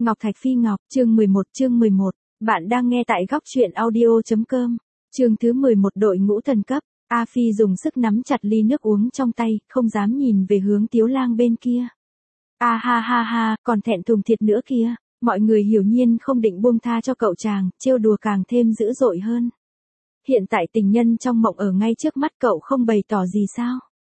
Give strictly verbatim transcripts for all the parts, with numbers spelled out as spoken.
Ngọc Thạch Phi Ngọc, chương mười một, chương mười một. Bạn đang nghe tại góc truyện audio.com. Chương thứ mười một, đội ngũ thần cấp. A Phi dùng sức nắm chặt ly nước uống trong tay, không dám nhìn về hướng Tiếu Lang bên kia. A ha ha ha, còn thẹn thùng thiệt nữa kia. Mọi người hiểu nhiên không định buông tha cho cậu chàng, trêu đùa càng thêm dữ dội hơn. Hiện tại tình nhân trong mộng ở ngay trước mắt cậu không bày tỏ gì sao?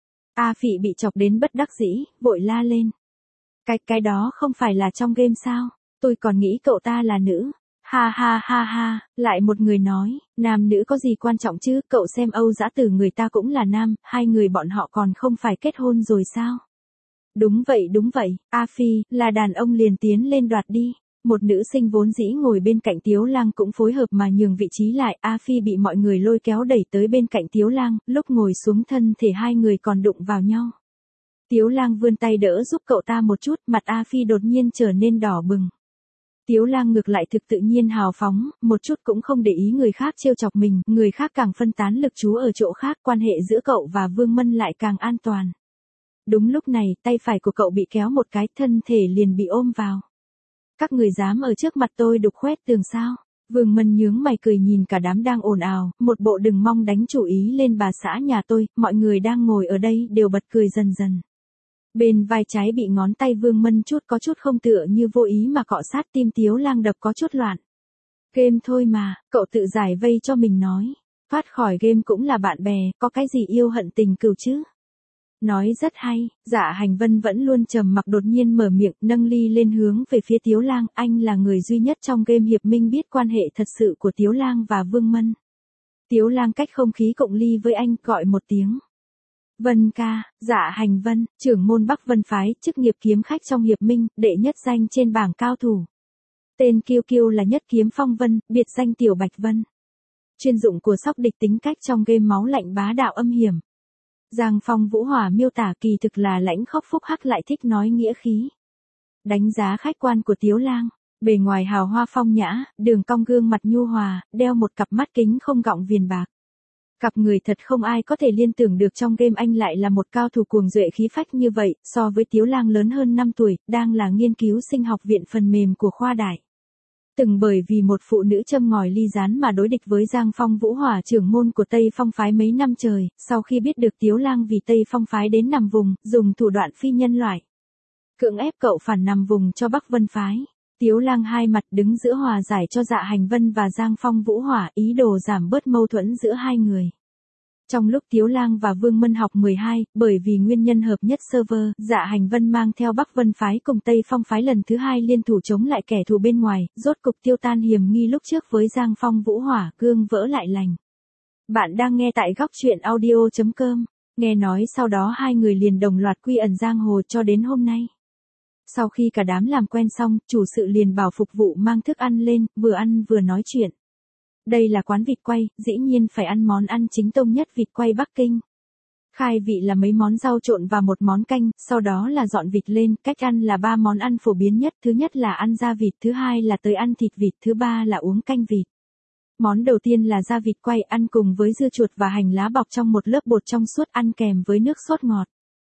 A Phỉ bị chọc đến bất đắc dĩ, vội la lên. Cái, cái đó không phải là trong game sao? Tôi còn nghĩ cậu ta là nữ. Ha ha ha ha, lại một người nói, nam nữ có gì quan trọng chứ, cậu xem Âu Dã Tử người ta cũng là nam, hai người bọn họ còn không phải kết hôn rồi sao? Đúng vậy đúng vậy, A Phi, là đàn ông liền tiến lên đoạt đi. Một nữ sinh vốn dĩ ngồi bên cạnh Tiếu Lang cũng phối hợp mà nhường vị trí lại, A Phi bị mọi người lôi kéo đẩy tới bên cạnh Tiếu Lang, lúc ngồi xuống thân thể hai người còn đụng vào nhau. Tiếu Lang vươn tay đỡ giúp cậu ta một chút, mặt A Phi đột nhiên trở nên đỏ bừng. Tiếu Lang ngược lại thực tự nhiên hào phóng, một chút cũng không để ý người khác trêu chọc mình, người khác càng phân tán lực chú ở chỗ khác, quan hệ giữa cậu và Vương Mân lại càng an toàn. Đúng lúc này, tay phải của cậu bị kéo một cái, thân thể liền bị ôm vào. Các người dám ở trước mặt tôi đục khoét tường sao? Vương Mân nhướng mày cười nhìn cả đám đang ồn ào, một bộ đừng mong đánh chủ ý lên bà xã nhà tôi, mọi người đang ngồi ở đây đều bật cười dần dần. Bên vai trái bị ngón tay Vương Mân chút có chút không tựa như vô ý mà cọ sát tim Tiếu Lang đập có chút loạn. Game thôi mà, cậu tự giải vây cho mình nói. Thoát khỏi game cũng là bạn bè, có cái gì yêu hận tình cừu chứ? Nói rất hay, Dạ Hành Vân vẫn luôn trầm mặc đột nhiên mở miệng, nâng ly lên hướng về phía Tiếu Lang, anh là người duy nhất trong game hiệp minh biết quan hệ thật sự của Tiếu Lang và Vương Mân. Tiếu Lang cách không khí cộng ly với anh, gọi một tiếng. Vân ca, Dạ Hành Vân, trưởng môn Bắc Vân phái, chức nghiệp kiếm khách trong hiệp minh, đệ nhất danh trên bảng cao thủ. Tên kiêu kiêu là Nhất Kiếm Phong Vân, biệt danh Tiểu Bạch Vân. Chuyên dụng của sóc địch tính cách trong game máu lạnh bá đạo âm hiểm. Giang Phong Vũ Hỏa miêu tả kỳ thực là lãnh khốc phúc hắc lại thích nói nghĩa khí. Đánh giá khách quan của Tiếu Lang, bề ngoài hào hoa phong nhã, đường cong gương mặt nhu hòa, đeo một cặp mắt kính không gọng viền bạc. Cặp người thật không ai có thể liên tưởng được trong game anh lại là một cao thủ cuồng duệ khí phách như vậy, so với Tiếu Lang lớn hơn năm tuổi, đang là nghiên cứu sinh học viện phần mềm của khoa đại. Từng bởi vì một phụ nữ châm ngòi ly gián mà đối địch với Giang Phong Vũ Hỏa trưởng môn của Tây Phong phái mấy năm trời, sau khi biết được Tiếu Lang vì Tây Phong phái đến nằm vùng, dùng thủ đoạn phi nhân loại. Cưỡng ép cậu phản nằm vùng cho Bắc Vân phái. Tiếu Lang hai mặt đứng giữa hòa giải cho Dạ Hành Vân và Giang Phong Vũ Hỏa, ý đồ giảm bớt mâu thuẫn giữa hai người. Trong lúc Tiếu Lang và Vương Mân học mười hai, bởi vì nguyên nhân hợp nhất server, Dạ Hành Vân mang theo Bắc Vân phái cùng Tây Phong phái lần thứ hai liên thủ chống lại kẻ thù bên ngoài, rốt cục tiêu tan hiểm nghi lúc trước với Giang Phong Vũ Hỏa, gương vỡ lại lành. Bạn đang nghe tại góc truyện audio.com, nghe nói sau đó hai người liền đồng loạt quy ẩn giang hồ cho đến hôm nay. Sau khi cả đám làm quen xong, chủ sự liền bảo phục vụ mang thức ăn lên, vừa ăn vừa nói chuyện. Đây là quán vịt quay, dĩ nhiên phải ăn món ăn chính tông nhất vịt quay Bắc Kinh. Khai vị là mấy món rau trộn và một món canh, sau đó là dọn vịt lên, cách ăn là ba món ăn phổ biến nhất, thứ nhất là ăn da vịt, thứ hai là tới ăn thịt vịt, thứ ba là uống canh vịt. Món đầu tiên là da vịt quay, ăn cùng với dưa chuột và hành lá bọc trong một lớp bột trong suốt, ăn kèm với nước sốt ngọt.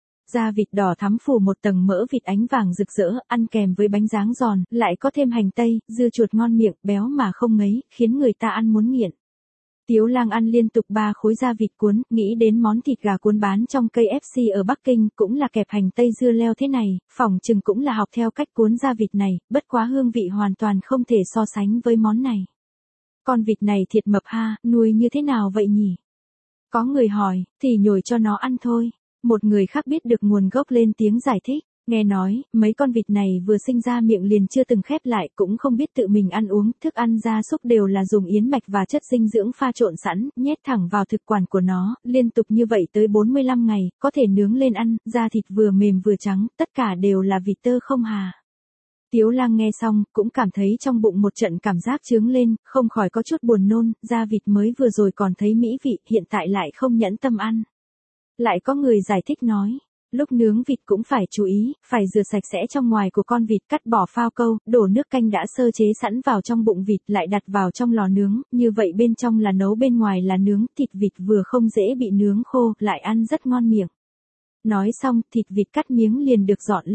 Da vịt đỏ thắm phủ một tầng mỡ vịt ánh vàng rực rỡ, ăn kèm với bánh ráng giòn, lại có thêm hành tây, dưa chuột ngon miệng, béo mà không ngấy, khiến người ta ăn muốn nghiện. Tiếu Lang ăn liên tục ba khối da vịt cuốn, nghĩ đến món thịt gà cuốn bán trong K F C ở Bắc Kinh, cũng là kẹp hành tây dưa leo thế này, phỏng chừng cũng là học theo cách cuốn da vịt này, bất quá hương vị hoàn toàn không thể so sánh với món này. Con vịt này thiệt mập ha, nuôi như thế nào vậy nhỉ? Có người hỏi, thì nhồi cho nó ăn thôi. Một người khác biết được nguồn gốc lên tiếng giải thích, nghe nói, mấy con vịt này vừa sinh ra miệng liền chưa từng khép lại, cũng không biết tự mình ăn uống, thức ăn gia súc đều là dùng yến mạch và chất dinh dưỡng pha trộn sẵn, nhét thẳng vào thực quản của nó, liên tục như vậy tới bốn mươi lăm ngày, có thể nướng lên ăn, da thịt vừa mềm vừa trắng, tất cả đều là vịt tơ không hà. Tiếu Lang nghe xong, cũng cảm thấy trong bụng một trận cảm giác chướng lên, không khỏi có chút buồn nôn, da vịt mới vừa rồi còn thấy mỹ vị, hiện tại lại không nhẫn tâm ăn. Lại có người giải thích nói, lúc nướng vịt cũng phải chú ý, phải rửa sạch sẽ trong ngoài của con vịt, cắt bỏ phao câu, đổ nước canh đã sơ chế sẵn vào trong bụng vịt, lại đặt vào trong lò nướng, như vậy bên trong là nấu bên ngoài là nướng, thịt vịt vừa không dễ bị nướng khô, lại ăn rất ngon miệng. Nói xong, thịt vịt cắt miếng liền được dọn lên.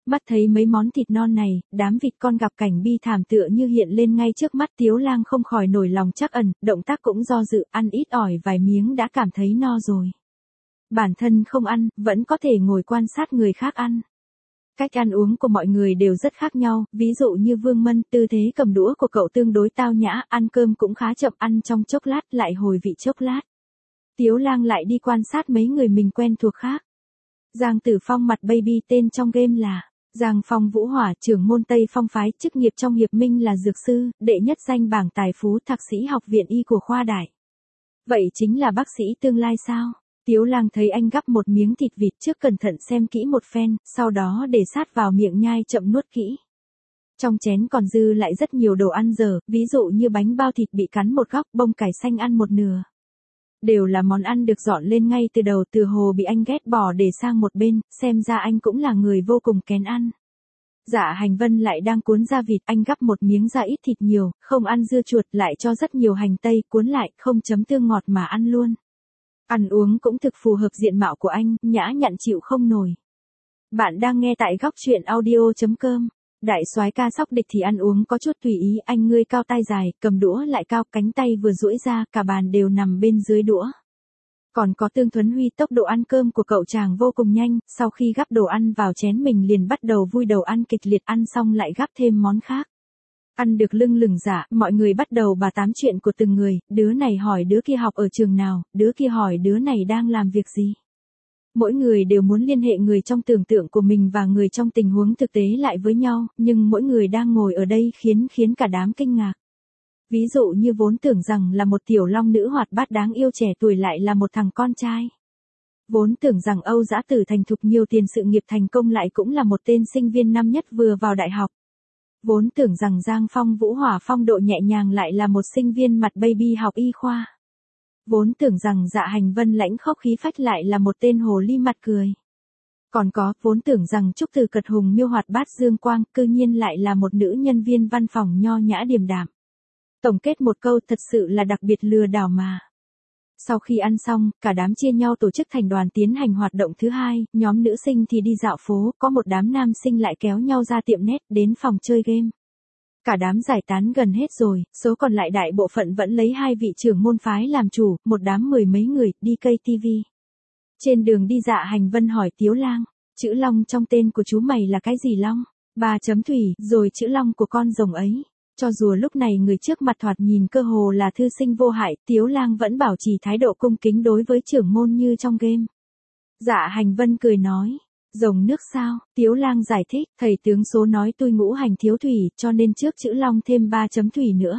Mắt thấy mấy món thịt non này, đám vịt con gặp cảnh bi thảm tựa như hiện lên ngay trước mắt, Tiếu Lang không khỏi nổi lòng trắc ẩn, động tác cũng do dự, ăn ít ỏi vài miếng đã cảm thấy no rồi. Bản thân không ăn, vẫn có thể ngồi quan sát người khác ăn. Cách ăn uống của mọi người đều rất khác nhau, ví dụ như Vương Mân, tư thế cầm đũa của cậu tương đối tao nhã, ăn cơm cũng khá chậm, ăn trong chốc lát lại hồi vị chốc lát. Tiếu Lang lại đi quan sát mấy người mình quen thuộc khác. Giang Tử Phong mặt baby, tên trong game là Giang Phong Vũ Hỏa, trưởng môn Tây Phong phái, chức nghiệp trong hiệp minh là dược sư, đệ nhất danh bảng tài phú, thạc sĩ học viện y của khoa đại. Vậy chính là bác sĩ tương lai sao? Tiếu Lang thấy anh gắp một miếng thịt vịt trước cẩn thận xem kỹ một phen, sau đó để sát vào miệng nhai chậm nuốt kỹ. Trong chén còn dư lại rất nhiều đồ ăn dở, ví dụ như bánh bao thịt bị cắn một góc, bông cải xanh ăn một nửa. Đều là món ăn được dọn lên ngay từ đầu, từ hồ bị anh ghét bỏ để sang một bên, xem ra anh cũng là người vô cùng kén ăn. Dạ Hành Vân lại đang cuốn da vịt, anh gắp một miếng ra ít thịt nhiều, không ăn dưa chuột, lại cho rất nhiều hành tây, cuốn lại, không chấm tương ngọt mà ăn luôn. Ăn uống cũng thực phù hợp diện mạo của anh, nhã nhặn chịu không nổi. Bạn đang nghe tại góc truyện audio chấm com. Đại soái ca sóc địch thì ăn uống có chút tùy ý, anh ngươi cao tay dài, cầm đũa lại cao, cánh tay vừa duỗi ra, cả bàn đều nằm bên dưới đũa. Còn có Tương Thuấn Huy, tốc độ ăn cơm của cậu chàng vô cùng nhanh, sau khi gắp đồ ăn vào chén mình liền bắt đầu vui đầu ăn kịch liệt, ăn xong lại gắp thêm món khác. Ăn được lưng lửng dạ, mọi người bắt đầu bà tám chuyện của từng người, đứa này hỏi đứa kia học ở trường nào, đứa kia hỏi đứa này đang làm việc gì. Mỗi người đều muốn liên hệ người trong tưởng tượng của mình và người trong tình huống thực tế lại với nhau, nhưng mỗi người đang ngồi ở đây khiến khiến cả đám kinh ngạc. Ví dụ như vốn tưởng rằng là một tiểu long nữ hoạt bát đáng yêu trẻ tuổi lại là một thằng con trai. Vốn tưởng rằng Âu Dã Tử thành thục nhiều tiền sự nghiệp thành công lại cũng là một tên sinh viên năm nhất vừa vào đại học. Vốn tưởng rằng Giang Phong Vũ Hỏa phong độ nhẹ nhàng lại là một sinh viên mặt baby học y khoa. Vốn tưởng rằng Dạ Hành Vân lãnh khốc khí phách lại là một tên hồ ly mặt cười. Còn có, vốn tưởng rằng Trúc Từ Cật Hùng miêu hoạt bát dương quang, cư nhiên lại là một nữ nhân viên văn phòng nho nhã điềm đạm. Tổng kết một câu, thật sự là đặc biệt lừa đảo mà. Sau khi ăn xong, cả đám chia nhau tổ chức thành đoàn tiến hành hoạt động thứ hai, nhóm nữ sinh thì đi dạo phố, có một đám nam sinh lại kéo nhau ra tiệm net, đến phòng chơi game. Cả đám giải tán gần hết rồi, số còn lại đại bộ phận vẫn lấy hai vị trưởng môn phái làm chủ, một đám mười mấy người, đi cây tivi. Trên đường đi Dạ Hành Vân hỏi Tiếu Lang, chữ Long trong tên của chú mày là cái gì Long? Ba chấm thủy, rồi chữ Long của con rồng ấy. Cho dù lúc này người trước mặt thoạt nhìn cơ hồ là thư sinh vô hại, Tiếu Lang vẫn bảo trì thái độ cung kính đối với trưởng môn như trong game. Dạ Hành Vân cười nói, rồng nước sao? Tiếu Lang giải thích, thầy tướng số nói tôi ngũ hành thiếu thủy, cho nên trước chữ Long thêm ba chấm thủy nữa.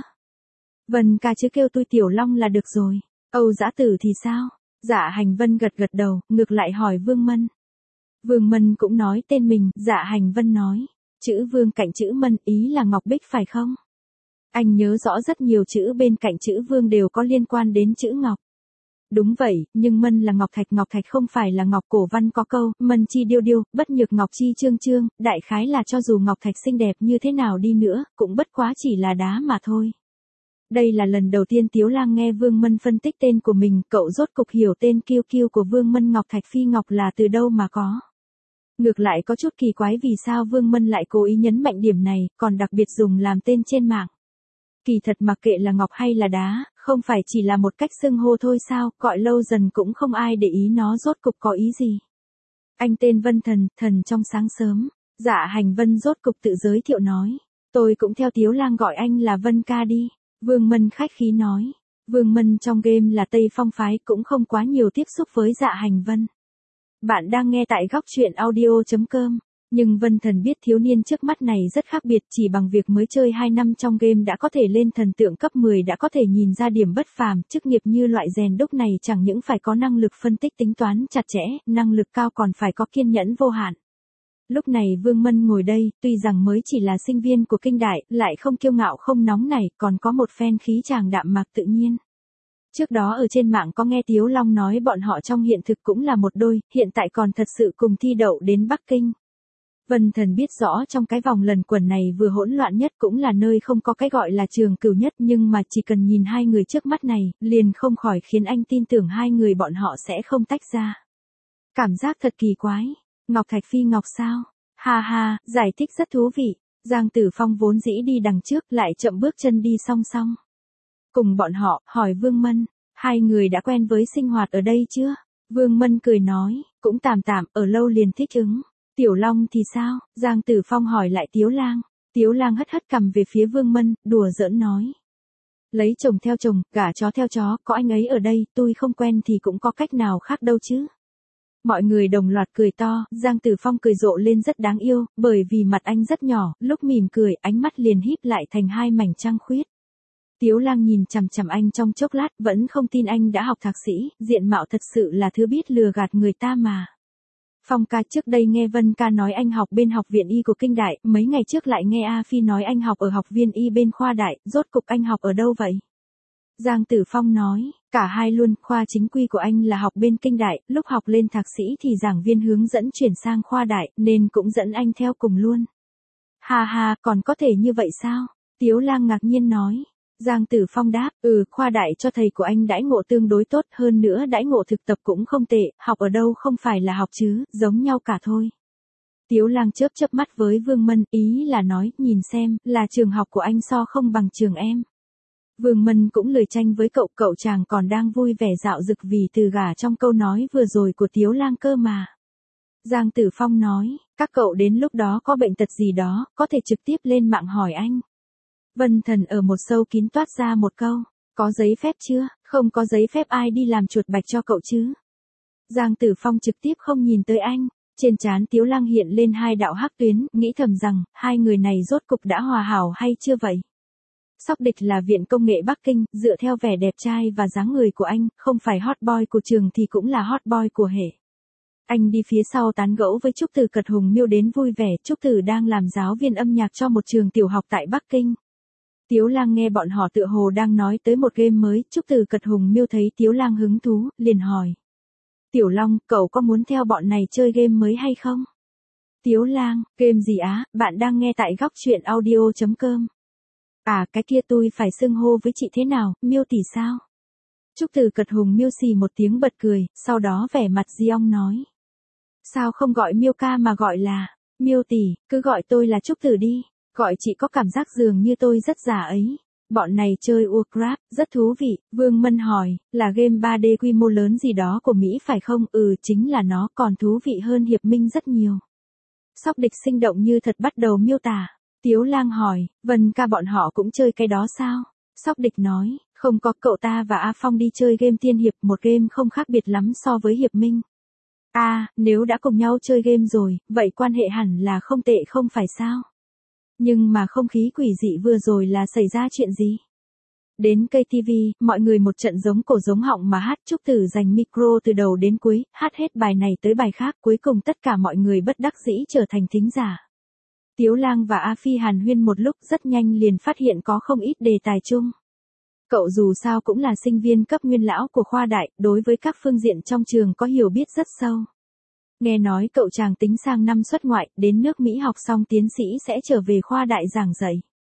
Vân ca chứ kêu tôi Tiểu Long là được rồi. Âu Dã Tử thì sao? Dạ Hành Vân gật gật đầu, ngược lại hỏi Vương Mân. Vương Mân cũng nói tên mình, Dạ Hành Vân nói, chữ Vương cạnh chữ Mân, ý là Ngọc Bích phải không? Anh nhớ rõ rất nhiều chữ bên cạnh chữ Vương đều có liên quan đến chữ Ngọc. Đúng vậy, nhưng Mân là Ngọc Thạch, Ngọc Thạch không phải là Ngọc. Cổ văn có câu, Mân chi điêu điêu, bất nhược Ngọc chi trương trương, đại khái là cho dù Ngọc Thạch xinh đẹp như thế nào đi nữa, cũng bất quá chỉ là đá mà thôi. Đây là lần đầu tiên Tiếu Lang nghe Vương Mân phân tích tên của mình, cậu rốt cục hiểu tên kiêu kiêu của Vương Mân Ngọc Thạch Phi Ngọc là từ đâu mà có. Ngược lại có chút kỳ quái vì sao Vương Mân lại cố ý nhấn mạnh điểm này, còn đặc biệt dùng làm tên trên mạng. Kỳ thật mặc kệ là ngọc hay là đá, không phải chỉ là một cách xưng hô thôi sao, gọi lâu dần cũng không ai để ý nó rốt cục có ý gì. Anh tên Vân Thần, thần trong sáng sớm. Dạ Hành Vân rốt cục tự giới thiệu nói, tôi cũng theo Tiếu Lang gọi anh là Vân ca đi. Vương Mân khách khí nói, Vương Mân trong game là Tây Phong phái, cũng không quá nhiều tiếp xúc với Dạ Hành Vân. Bạn đang nghe tại góc truyện audio chấm com. Nhưng Vân Thần biết thiếu niên trước mắt này rất khác biệt, chỉ bằng việc mới chơi hai năm trong game đã có thể lên thần tượng cấp mười, đã có thể nhìn ra điểm bất phàm, chức nghiệp như loại rèn đúc này chẳng những phải có năng lực phân tích tính toán chặt chẽ, năng lực cao còn phải có kiên nhẫn vô hạn. Lúc này Vương Mân ngồi đây, tuy rằng mới chỉ là sinh viên của kinh đại, lại không kiêu ngạo không nóng nảy, còn có một phen khí chàng đạm mạc tự nhiên. Trước đó ở trên mạng có nghe Tiếu Long nói bọn họ trong hiện thực cũng là một đôi, hiện tại còn thật sự cùng thi đậu đến Bắc Kinh. Vân Thần biết rõ trong cái vòng lần quần này vừa hỗn loạn nhất cũng là nơi không có cái gọi là trường cửu nhất, nhưng mà chỉ cần nhìn hai người trước mắt này, liền không khỏi khiến anh tin tưởng hai người bọn họ sẽ không tách ra. Cảm giác thật kỳ quái. Ngọc Thạch Phi Ngọc sao? Ha ha, giải thích rất thú vị. Giang Tử Phong vốn dĩ đi đằng trước lại chậm bước chân đi song song. Cùng bọn họ, hỏi Vương Mân, hai người đã quen với sinh hoạt ở đây chưa? Vương Mân cười nói, cũng tạm tạm, ở lâu liền thích ứng. Tiểu Long thì sao? Giang Tử Phong hỏi lại Tiếu Lang. Tiếu Lang hất hất cằm về phía Vương Mân, đùa giỡn nói. Lấy chồng theo chồng, gả chó theo chó, có anh ấy ở đây, tôi không quen thì cũng có cách nào khác đâu chứ. Mọi người đồng loạt cười to, Giang Tử Phong cười rộ lên rất đáng yêu, bởi vì mặt anh rất nhỏ, lúc mỉm cười, ánh mắt liền híp lại thành hai mảnh trăng khuyết. Tiếu Lang nhìn chằm chằm anh trong chốc lát, vẫn không tin anh đã học thạc sĩ, diện mạo thật sự là thứ biết lừa gạt người ta mà. Phong ca, trước đây nghe Vân ca nói anh học bên học viện y của Kinh Đại, mấy ngày trước lại nghe A Phi nói anh học ở học viên y bên khoa Đại, rốt cục anh học ở đâu vậy? Giang Tử Phong nói, cả hai luôn, khoa chính quy của anh là học bên Kinh Đại, lúc học lên thạc sĩ thì giảng viên hướng dẫn chuyển sang khoa Đại, nên cũng dẫn anh theo cùng luôn. Ha ha, còn có thể như vậy sao? Tiếu Lang ngạc nhiên nói. Giang Tử Phong đáp, ừ, khoa Đại cho thầy của anh đãi ngộ tương đối tốt, hơn nữa đãi ngộ thực tập cũng không tệ, học ở đâu không phải là học chứ, giống nhau cả thôi. Tiếu Lang chớp chớp mắt với Vương Mân, ý là nói, nhìn xem, là trường học của anh so không bằng trường em. Vương Mân cũng lười tranh với cậu, cậu chàng còn đang vui vẻ dạo dực vì từ gà trong câu nói vừa rồi của Tiếu Lang cơ mà. Giang Tử Phong nói, các cậu đến lúc đó có bệnh tật gì đó, có thể trực tiếp lên mạng hỏi anh. Vân Thần ở một sâu kín toát ra một câu, có giấy phép chưa? Không có giấy phép ai đi làm chuột bạch cho cậu chứ? Giang Tử Phong trực tiếp không nhìn tới anh, trên trán Tiếu Lang hiện lên hai đạo hắc tuyến, nghĩ thầm rằng, hai người này rốt cục đã hòa hảo hay chưa vậy? Sóc Địch là viện công nghệ Bắc Kinh, dựa theo vẻ đẹp trai và dáng người của anh, không phải hot boy của trường thì cũng là hot boy của hệ. Anh đi phía sau tán gẫu với Trúc Tử Cật Hùng Miêu đến vui vẻ, Trúc Tử đang làm giáo viên âm nhạc cho một trường tiểu học tại Bắc Kinh. Tiếu Lang nghe bọn họ tựa hồ đang nói tới một game mới, Trúc Tử Cật Hùng Miêu thấy Tiếu Lang hứng thú, liền hỏi. Tiểu Long, cậu có muốn theo bọn này chơi game mới hay không? Tiếu Lang, game gì á, bạn đang nghe tại góc truyện audio chấm com. À, cái kia tôi phải xưng hô với chị thế nào, Miêu tỷ sao? Trúc Tử Cật Hùng Miêu xì một tiếng bật cười, sau đó vẻ mặt Diong nói. Sao không gọi Miêu ca mà gọi là, Miêu tỷ, cứ gọi tôi là Trúc Tử đi, gọi chị có cảm giác dường như tôi rất già ấy. Bọn này chơi Warcraft, rất thú vị, Vương Mân hỏi, là game ba D quy mô lớn gì đó của Mỹ phải không? Ừ, chính là nó, còn thú vị hơn Hiệp Minh rất nhiều. Sóc Địch sinh động như thật bắt đầu miêu tả. Tiếu Lang hỏi, Vân ca bọn họ cũng chơi cái đó sao? Sóc Địch nói, không có, cậu ta và A Phong đi chơi game tiên hiệp, một game không khác biệt lắm so với Hiệp Minh. À, nếu đã cùng nhau chơi game rồi, vậy quan hệ hẳn là không tệ không phải sao? Nhưng mà không khí quỷ dị vừa rồi là xảy ra chuyện gì? Đến ca tê vê, mọi người một trận giống cổ giống họng mà hát, Trúc Tử giành micro từ đầu đến cuối, hát hết bài này tới bài khác, cuối cùng tất cả mọi người bất đắc dĩ trở thành thính giả. Tiếu Lang và A Phi hàn huyên một lúc, rất nhanh liền phát hiện có không ít đề tài chung. Cậu dù sao cũng là sinh viên cấp nguyên lão của khoa Đại, đối với các phương diện trong trường có hiểu biết rất sâu. Nghe nói cậu chàng tính sang năm xuất ngoại, đến nước Mỹ học xong tiến sĩ sẽ trở về khoa Đại giảng dạy.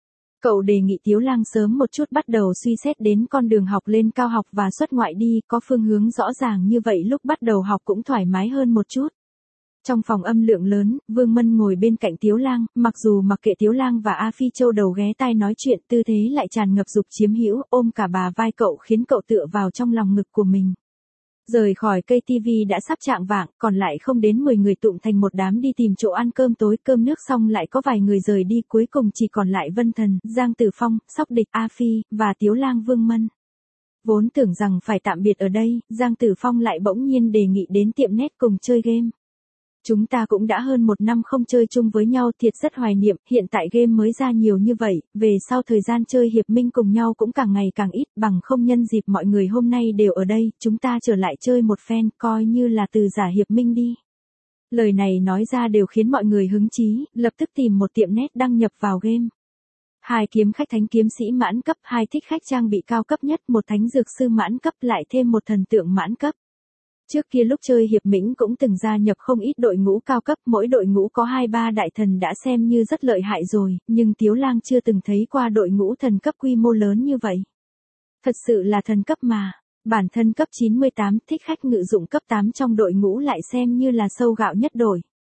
Cậu đề nghị Tiếu Lang sớm một chút bắt đầu suy xét đến con đường học lên cao học và xuất ngoại đi, có phương hướng rõ ràng như vậy lúc bắt đầu học cũng thoải mái hơn một chút. Trong phòng âm lượng lớn, Vương Mân ngồi bên cạnh Tiếu Lang, mặc dù mặc kệ Tiếu Lang và A Phi châu đầu ghé tai nói chuyện, tư thế lại tràn ngập dục chiếm hữu, ôm cả bà vai cậu khiến cậu tựa vào trong lòng ngực của mình. Rời khỏi ca tê vê đã sắp chạng vạng, còn lại không đến mười người tụm thành một đám đi tìm chỗ ăn cơm tối, cơm nước xong lại có vài người rời đi, cuối cùng chỉ còn lại Vân Thần, Giang Tử Phong, Sóc Địch, A Phi, và Tiếu Lang Vương Mân. Vốn tưởng rằng phải tạm biệt ở đây, Giang Tử Phong lại bỗng nhiên đề nghị đến tiệm net cùng chơi game. Chúng ta cũng đã hơn một năm không chơi chung với nhau, thiệt rất hoài niệm, hiện tại game mới ra nhiều như vậy, về sau thời gian chơi Hiệp Minh cùng nhau cũng càng ngày càng ít, bằng không nhân dịp mọi người hôm nay đều ở đây, chúng ta trở lại chơi một phen, coi như là từ giả Hiệp Minh đi. Lời này nói ra đều khiến mọi người hứng chí, lập tức tìm một tiệm net đăng nhập vào game. Hai kiếm khách thánh kiếm sĩ mãn cấp, hai thích khách trang bị cao cấp nhất, một thánh dược sư mãn cấp lại thêm một thần tượng mãn cấp. Trước kia lúc chơi Hiệp Mĩnh cũng từng gia nhập không ít đội ngũ cao cấp, mỗi đội ngũ có hai ba đại thần đã xem như rất lợi hại rồi, nhưng Tiếu Lang chưa từng thấy qua đội ngũ thần cấp quy mô lớn như vậy. Thật sự là thần cấp mà, bản thân cấp chín mươi tám thích khách ngự dụng cấp tám trong đội ngũ lại xem như là sâu gạo nhất đội.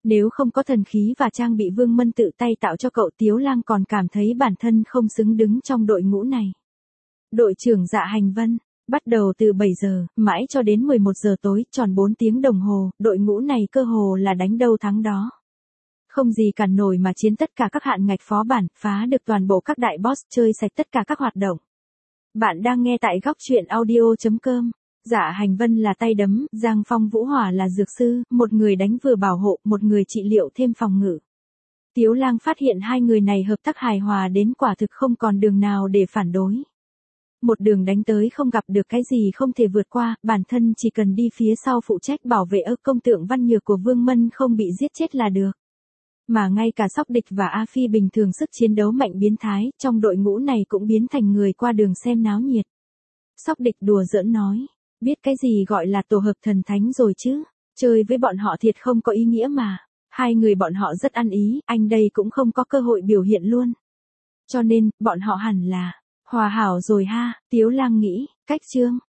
Nếu không có thần khí và trang bị Vương Mân tự tay tạo cho cậu, Tiếu Lang còn cảm thấy bản thân không xứng đứng trong đội ngũ này. Đội trưởng Dạ Hành Vân, bắt đầu từ bảy giờ, mãi cho đến mười một giờ tối, tròn bốn tiếng đồng hồ, đội ngũ này cơ hồ là đánh đâu thắng đó. Không gì cản nổi mà chiến tất cả các hạn ngạch phó bản, phá được toàn bộ các đại boss, chơi sạch tất cả các hoạt động. Bạn đang nghe tại góc truyện audio chấm com. Dạ Hành Vân là tay đấm, Giang Phong Vũ Hỏa là dược sư, một người đánh vừa bảo hộ, một người trị liệu thêm phòng ngự. Tiếu Lang phát hiện hai người này hợp tác hài hòa đến quả thực không còn đường nào để phản đối. Một đường đánh tới không gặp được cái gì không thể vượt qua, bản thân chỉ cần đi phía sau phụ trách bảo vệ ơ công tượng văn nhược của Vương Mân không bị giết chết là được. Mà ngay cả Sóc Địch và A Phi bình thường sức chiến đấu mạnh biến thái, trong đội ngũ này cũng biến thành người qua đường xem náo nhiệt. Sóc Địch đùa giỡn nói, biết cái gì gọi là tổ hợp thần thánh rồi chứ, chơi với bọn họ thiệt không có ý nghĩa mà. Hai người bọn họ rất ăn ý, anh đây cũng không có cơ hội biểu hiện luôn. Cho nên, bọn họ hẳn là hòa hảo rồi ha, Tiếu Lang nghĩ, cách chương,